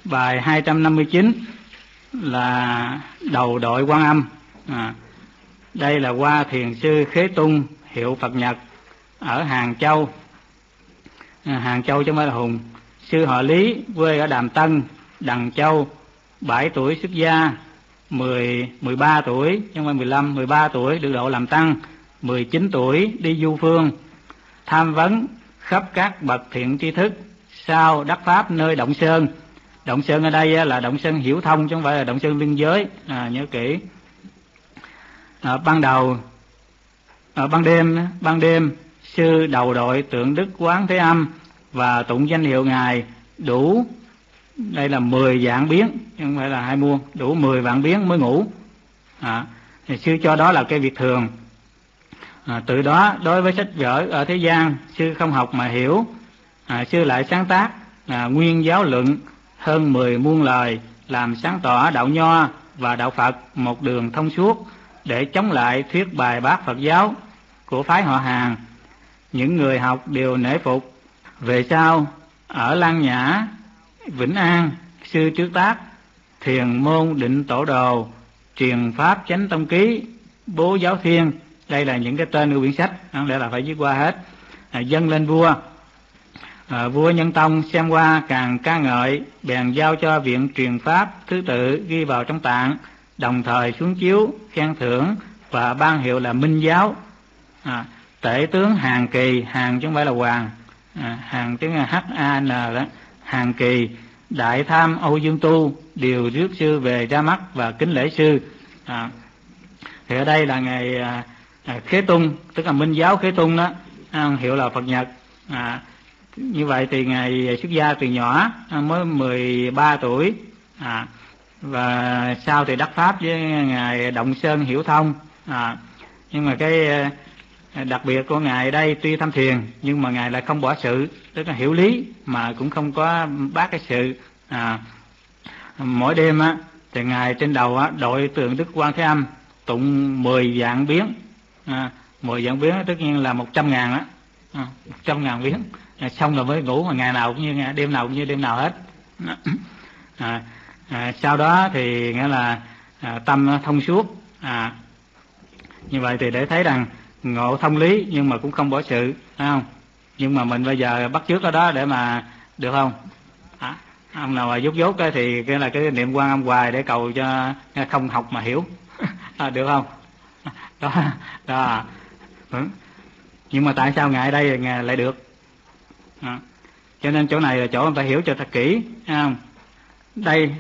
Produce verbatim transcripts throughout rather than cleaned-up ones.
Bài hai trăm năm mươi chín là đầu đội Quan Âm. À, đây là qua thiền sư Khế Tung, hiệu Phật Nhật, ở Hàng Châu. À, Hàng Châu chứ không phải là Hùng. Sư họ Lý, quê ở Đàm Tân, Đằng Châu, bảy tuổi xuất gia, mười, mười ba tuổi, chứ không phải mười lăm, mười ba tuổi được độ làm tăng, mười chín tuổi đi du phương, tham vấn khắp các bậc thiện tri thức, sau đắc pháp nơi Động Sơn. Động Sơn ở đây là Động Sơn Hiểu Thông chứ không phải là Động Sơn Liên Giới, à, nhớ kỹ. À, ban đầu, à, ban đêm, ban đêm sư đầu đội tượng Đức Quán Thế Âm và tụng danh hiệu Ngài đủ, đây là mười vạn biến, chứ không phải là hai muôn, đủ mười vạn biến mới ngủ. À, thì sư cho đó là cái việc thường. À, từ đó đối với sách vở ở thế gian, sư không học mà hiểu. À, sư lại sáng tác à, nguyên giáo luận hơn mười muôn lời, làm sáng tỏ đạo Nho và đạo Phật một đường thông suốt, để chống lại thuyết bài bác Phật giáo của phái họ Hàng. Những người học đều nể phục. Về sau ở Lan Nhã, Vĩnh An, sư trước tác Thiền Môn Định Tổ Đồ, Truyền Pháp Chánh Tông Ký, Bố Giáo Thiên. Đây là những cái tên của quyển sách, không lẽ là phải viết qua hết. À, dâng lên vua. À, vua Nhân Tông xem qua càng ca ngợi, bèn giao cho viện truyền pháp thứ tự ghi vào trong tạng, đồng thời xuống chiếu khen thưởng và ban hiệu là Minh Giáo. À, tể tướng Hàn Kỳ, Hàn chứ không phải là Hoàng, à, Hàn tiếng H A N đó, Hàn Kỳ, Đại Tham Âu Dương Tu đều rước sư về ra mắt và kính lễ sư. À, thì ở đây là ngày à, à, Khế Tung, tức là Minh Giáo Khế Tung đó, à, hiệu là Phật Nhật. À, như vậy thì ngài xuất gia từ nhỏ, mới mười ba tuổi, à, và sau thì đắc pháp với ngài Động Sơn Hiểu Thông. À, nhưng mà cái đặc biệt của ngài đây, tuy tham thiền nhưng mà ngài lại không bỏ sự, tức là hiểu lý mà cũng không có bác cái sự. À, mỗi đêm á thì ngài trên đầu á đội tượng Đức Quan Thế Âm tụng mười vạn biến. À, mười vạn biến tất nhiên là một trăm ngàn á, à, một trăm ngàn biến. À, xong rồi mới ngủ, mà ngày nào cũng như đêm nào cũng như đêm nào hết. À, à, sau đó thì nghĩa là à, tâm thông suốt. À, như vậy thì để thấy rằng ngộ thông lý nhưng mà cũng không bỏ sự, phải không? Nhưng mà mình bây giờ bắt chước ở đó để mà được không? À, ông nào mà dốt dốt cái thì cái là cái niệm Quan Âm hoài để cầu cho không học mà hiểu. À, được không? Đó, đó. Ừ. Nhưng mà tại sao ngài đây ngài lại được? À, cho nên chỗ này là chỗ mình phải hiểu cho thật kỹ, phải không? Đây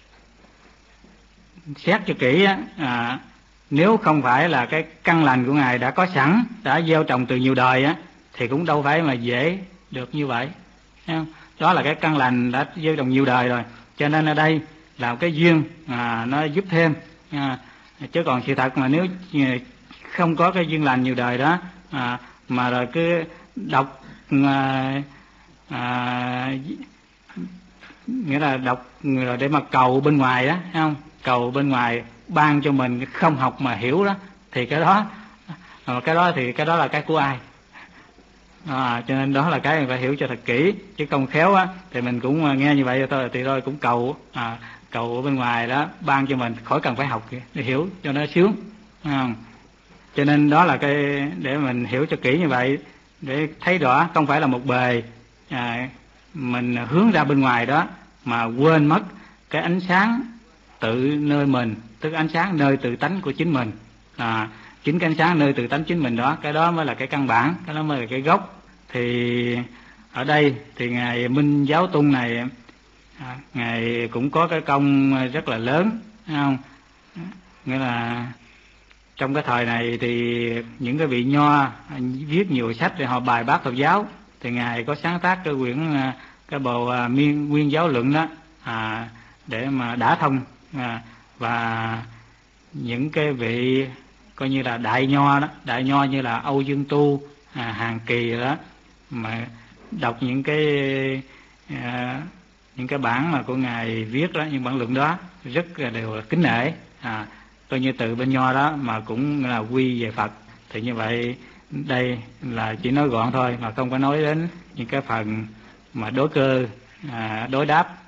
xét cho kỹ á, à, nếu không phải là cái căn lành của ngài đã có sẵn, đã gieo trồng từ nhiều đời á, thì cũng đâu phải mà dễ được như vậy, thấy không? Đó là cái căn lành đã gieo trồng nhiều đời rồi, cho nên ở đây là cái duyên à, nó giúp thêm. À, chứ còn sự thật mà nếu không có cái duyên lành nhiều đời đó, à, mà rồi cứ đọc à, à, nghĩa là đọc rồi để mà cầu bên ngoài á, thấy không? Cầu bên ngoài ban cho mình không học mà hiểu đó, thì cái đó cái đó thì cái đó là cái của ai? À, cho nên đó là cái mình phải hiểu cho thật kỹ, chứ không khéo á thì mình cũng nghe như vậy thôi thì thôi cũng cầu à, cầu bên ngoài đó ban cho mình, khỏi cần phải học để hiểu cho nó sướng. À, cho nên đó là cái để mình hiểu cho kỹ như vậy, để thấy rõ không phải là một bề à, mình hướng ra bên ngoài đó mà quên mất cái ánh sáng tự nơi mình, tức ánh sáng nơi tự tánh của chính mình. À, chính cái ánh sáng nơi tự tánh chính mình đó, cái đó mới là cái căn bản, cái đó mới là cái gốc. Thì ở đây thì ngài Minh Giáo Tung này à, ngài cũng có cái công rất là lớn, thấy không? Nghĩa là trong cái thời này thì những cái vị nho viết nhiều sách để họ bài bác Phật giáo, thì ngài có sáng tác cái quyển cái bộ à, miên, nguyên giáo luận đó, à, để mà đả thông. À, và những cái vị coi như là đại nho đó, đại nho như là Âu Dương Tu, à, Hàn Kỳ đó, mà đọc những cái à, những cái bản mà của ngài viết đó, những bản luận đó rất là đều là kính nể. À, coi như từ bên nho đó mà cũng là quy về Phật. Thì như vậy đây là chỉ nói gọn thôi, mà không có nói đến những cái phần mà đối cơ, à, đối đáp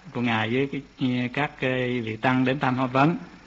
của ngài với cái, các cái vị tăng đến thăm hỏi vấn.